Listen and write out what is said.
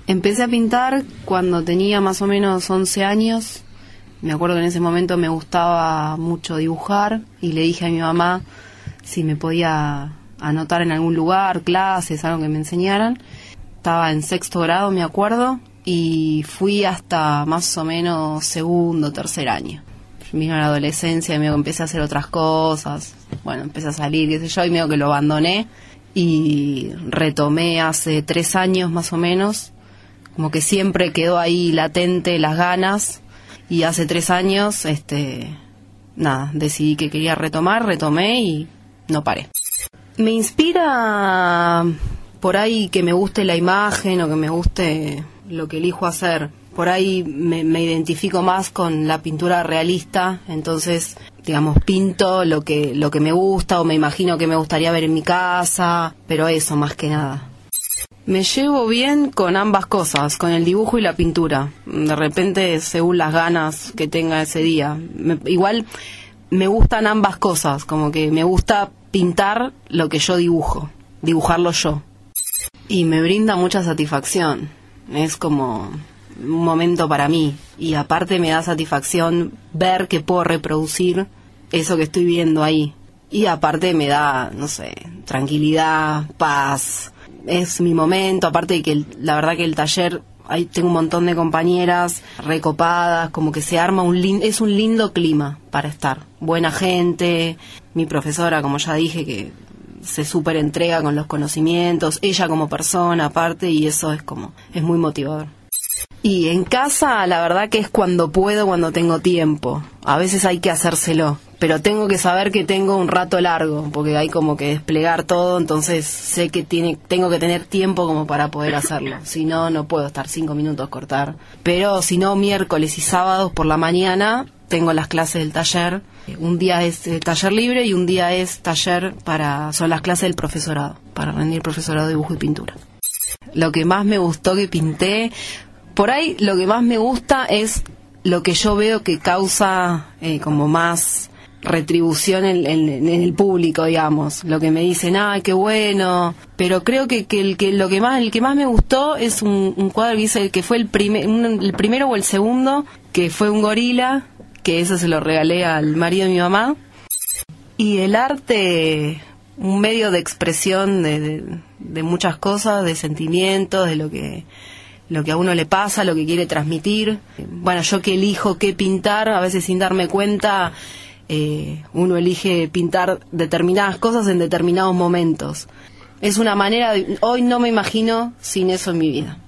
Empecé a pintar cuando tenía más o menos 11 años. Me acuerdo que en ese momento me gustaba mucho dibujar y le dije a mi mamá si me podía anotar en algún lugar, clases, algo que me enseñaran. Estaba en 6º grado, me acuerdo, y fui hasta más o menos 2º, 3er año. Vino la adolescencia y medio que empecé a hacer otras cosas. Bueno, empecé a salir, qué sé yo, y medio que lo abandoné. Y retomé hace 3 años más o menos. Como que siempre quedó ahí latente las ganas. Y hace 3 años, decidí que quería retomé y no paré. Me inspira por ahí que me guste la imagen o que me guste lo que elijo hacer. Por ahí me identifico más con la pintura realista, entonces, digamos, pinto lo que me gusta o me imagino que me gustaría ver en mi casa, pero eso más que nada. Me llevo bien con ambas cosas, con el dibujo y la pintura. De repente, según las ganas que tenga ese día. Igual me gustan ambas cosas, como que me gusta pintar lo que yo dibujo, dibujarlo yo. Y me brinda mucha satisfacción. Es como un momento para mí. Y aparte me da satisfacción ver que puedo reproducir eso que estoy viendo ahí. Y aparte me da, no sé, tranquilidad, paz. Es mi momento, aparte de que la verdad que el taller, ahí tengo un montón de compañeras recopadas, como que se arma es un lindo clima para estar. Buena gente, mi profesora, como ya dije, que se súper entrega con los conocimientos, ella como persona aparte, y eso es muy motivador. Y en casa, la verdad que es cuando puedo, cuando tengo tiempo. A veces hay que hacérselo, pero tengo que saber que tengo un rato largo, porque hay como que desplegar todo, entonces sé que tengo que tener tiempo como para poder hacerlo. Si no, no puedo estar 5 minutos cortar. Pero si no, miércoles y sábados por la mañana tengo las clases del taller. Un día es taller libre y un día es taller son las clases del profesorado, para rendir profesorado de dibujo y pintura. Lo que más me gustó que pinté, por ahí lo que más me gusta es lo que yo veo que causa como más retribución en el público, digamos. Lo que me dicen, ¡ay, qué bueno! Pero creo que el que más me gustó es un cuadro que hice, que fue el primero o el segundo, que fue un gorila, que eso se lo regalé al marido de mi mamá. Y el arte, un medio de expresión de muchas cosas, de sentimientos, de lo que a uno le pasa, lo que quiere transmitir. Bueno, yo que elijo qué pintar, a veces sin darme cuenta, uno elige pintar determinadas cosas en determinados momentos. Es una manera hoy no me imagino sin eso en mi vida.